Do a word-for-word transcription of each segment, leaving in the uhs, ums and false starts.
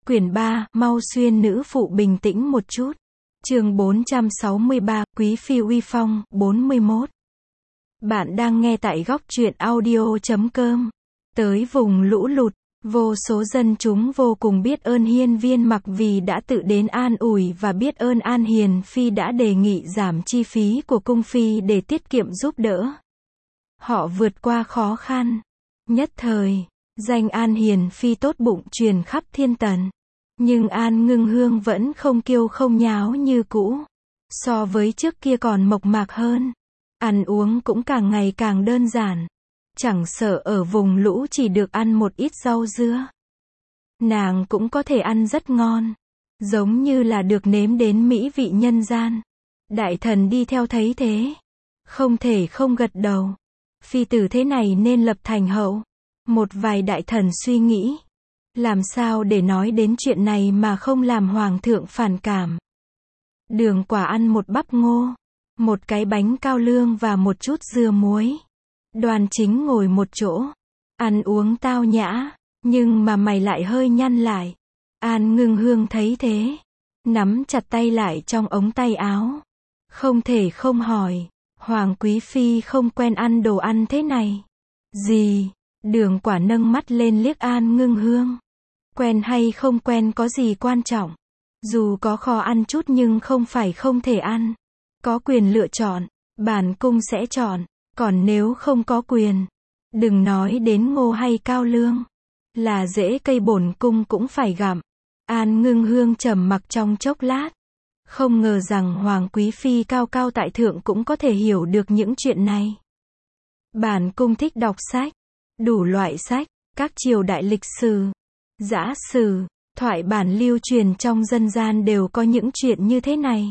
Quyển ba, mau xuyên nữ phụ bình tĩnh một chút. Chương bốn trăm sáu mươi ba, Quý phi uy phong, bốn mươi mốt. Bạn đang nghe tại góc truyện audio chấm com. Tới vùng lũ lụt, vô số dân chúng vô cùng biết ơn Hiên Viên Mặc vì đã tự đến an ủi và biết ơn An Hiền Phi đã đề nghị giảm chi phí của cung phi để tiết kiệm giúp đỡ. Họ vượt qua khó khăn. Nhất thời, danh An Hiền Phi tốt bụng truyền khắp thiên tần. Nhưng An Ngưng Hương vẫn không kiêu không nháo như cũ. So với trước kia còn mộc mạc hơn. Ăn uống cũng càng ngày càng đơn giản. Chẳng sợ ở vùng lũ chỉ được ăn một ít rau dưa. Nàng cũng có thể ăn rất ngon. Giống như là được nếm đến mỹ vị nhân gian. Đại thần đi theo thấy thế. Không thể không gật đầu. Phi tử thế này nên lập thành hậu. Một vài đại thần suy nghĩ. Làm sao để nói đến chuyện này mà không làm hoàng thượng phản cảm. Đường Quả ăn một bắp ngô, một cái bánh cao lương và một chút dưa muối. Đoàn Chính ngồi một chỗ, ăn uống tao nhã, nhưng mà mày lại hơi nhăn lại. An Ngưng Hương thấy thế, nắm chặt tay lại trong ống tay áo. Không thể không hỏi, Hoàng Quý Phi không quen ăn đồ ăn thế này. Gì? Đường Quả nâng mắt lên liếc An Ngưng Hương. Quen hay không quen có gì quan trọng. Dù có khó ăn chút nhưng không phải không thể ăn. Có quyền lựa chọn, bản cung sẽ chọn. Còn nếu không có quyền, đừng nói đến ngô hay cao lương. Là rễ cây bổn cung cũng phải gặm. An Ngưng Hương trầm mặc trong chốc lát. Không ngờ rằng Hoàng Quý Phi cao cao tại thượng cũng có thể hiểu được những chuyện này. Bản cung thích đọc sách. Đủ loại sách, các triều đại lịch sử, dã sử, thoại bản lưu truyền trong dân gian đều có những chuyện như thế này.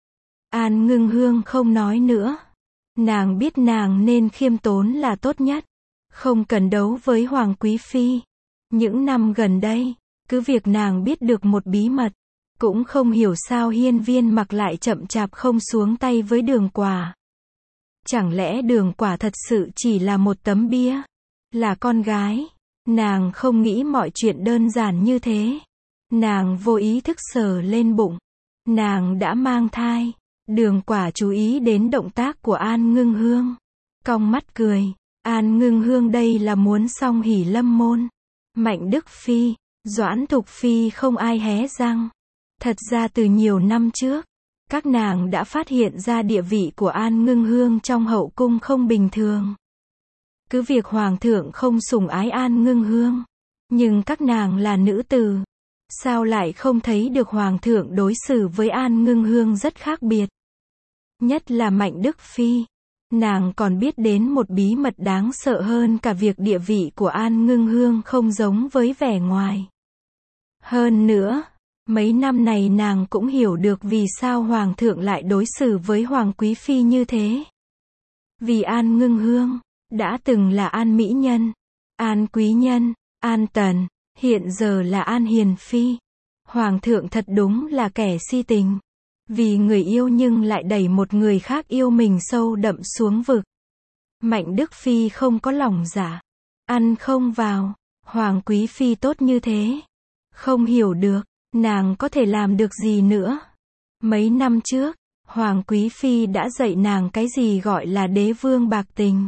An Ngưng Hương không nói nữa. Nàng biết nàng nên khiêm tốn là tốt nhất. Không cần đấu với Hoàng Quý Phi. Những năm gần đây, cứ việc nàng biết được một bí mật. Cũng không hiểu sao Hiên Viên Mặc lại chậm chạp không xuống tay với Đường Quả. Chẳng lẽ Đường Quả thật sự chỉ là một tấm bia? Là con gái. Nàng không nghĩ mọi chuyện đơn giản như thế. Nàng vô ý thức sờ lên bụng. Nàng đã mang thai. Đường Quả chú ý đến động tác của An Ngưng Hương. Cong mắt cười. An Ngưng Hương đây là muốn song hỷ lâm môn. Mạnh Đức Phi, Doãn Thục Phi không ai hé răng. Thật ra từ nhiều năm trước, các nàng đã phát hiện ra địa vị của An Ngưng Hương trong hậu cung không bình thường. Cứ việc Hoàng thượng không sủng ái An Ngưng Hương. Nhưng các nàng là nữ tử. Sao lại không thấy được Hoàng thượng đối xử với An Ngưng Hương rất khác biệt. Nhất là Mạnh Đức Phi. Nàng còn biết đến một bí mật đáng sợ hơn cả việc địa vị của An Ngưng Hương không giống với vẻ ngoài. Hơn nữa, mấy năm này nàng cũng hiểu được vì sao Hoàng thượng lại đối xử với Hoàng Quý Phi như thế. Vì An Ngưng Hương đã từng là An Mỹ Nhân, An Quý Nhân, An Tần, hiện giờ là An Hiền Phi. Hoàng thượng thật đúng là kẻ si tình. Vì người yêu nhưng lại đẩy một người khác yêu mình sâu đậm xuống vực. Mạnh Đức Phi không có lòng dạ. Ăn không vào. Hoàng Quý Phi tốt như thế. Không hiểu được, nàng có thể làm được gì nữa. Mấy năm trước, Hoàng Quý Phi đã dạy nàng cái gì gọi là đế vương bạc tình.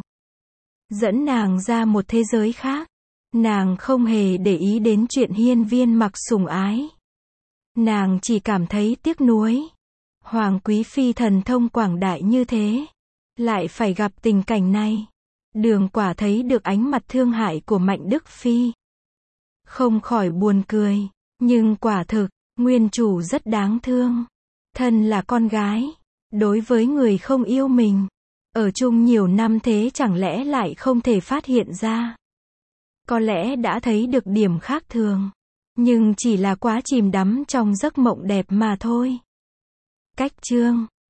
Dẫn nàng ra một thế giới khác. Nàng không hề để ý đến chuyện Hiên Viên Mặc sủng ái. Nàng chỉ cảm thấy tiếc nuối. Hoàng Quý Phi thần thông quảng đại như thế, lại phải gặp tình cảnh này. Đường Quả thấy được ánh mặt thương hại của Mạnh Đức Phi. Không khỏi buồn cười, nhưng quả thực, nguyên chủ rất đáng thương. Thân là con gái, đối với người không yêu mình, ở chung nhiều năm thế chẳng lẽ lại không thể phát hiện ra. Có lẽ đã thấy được điểm khác thường, nhưng chỉ là quá chìm đắm trong giấc mộng đẹp mà thôi. Cách chương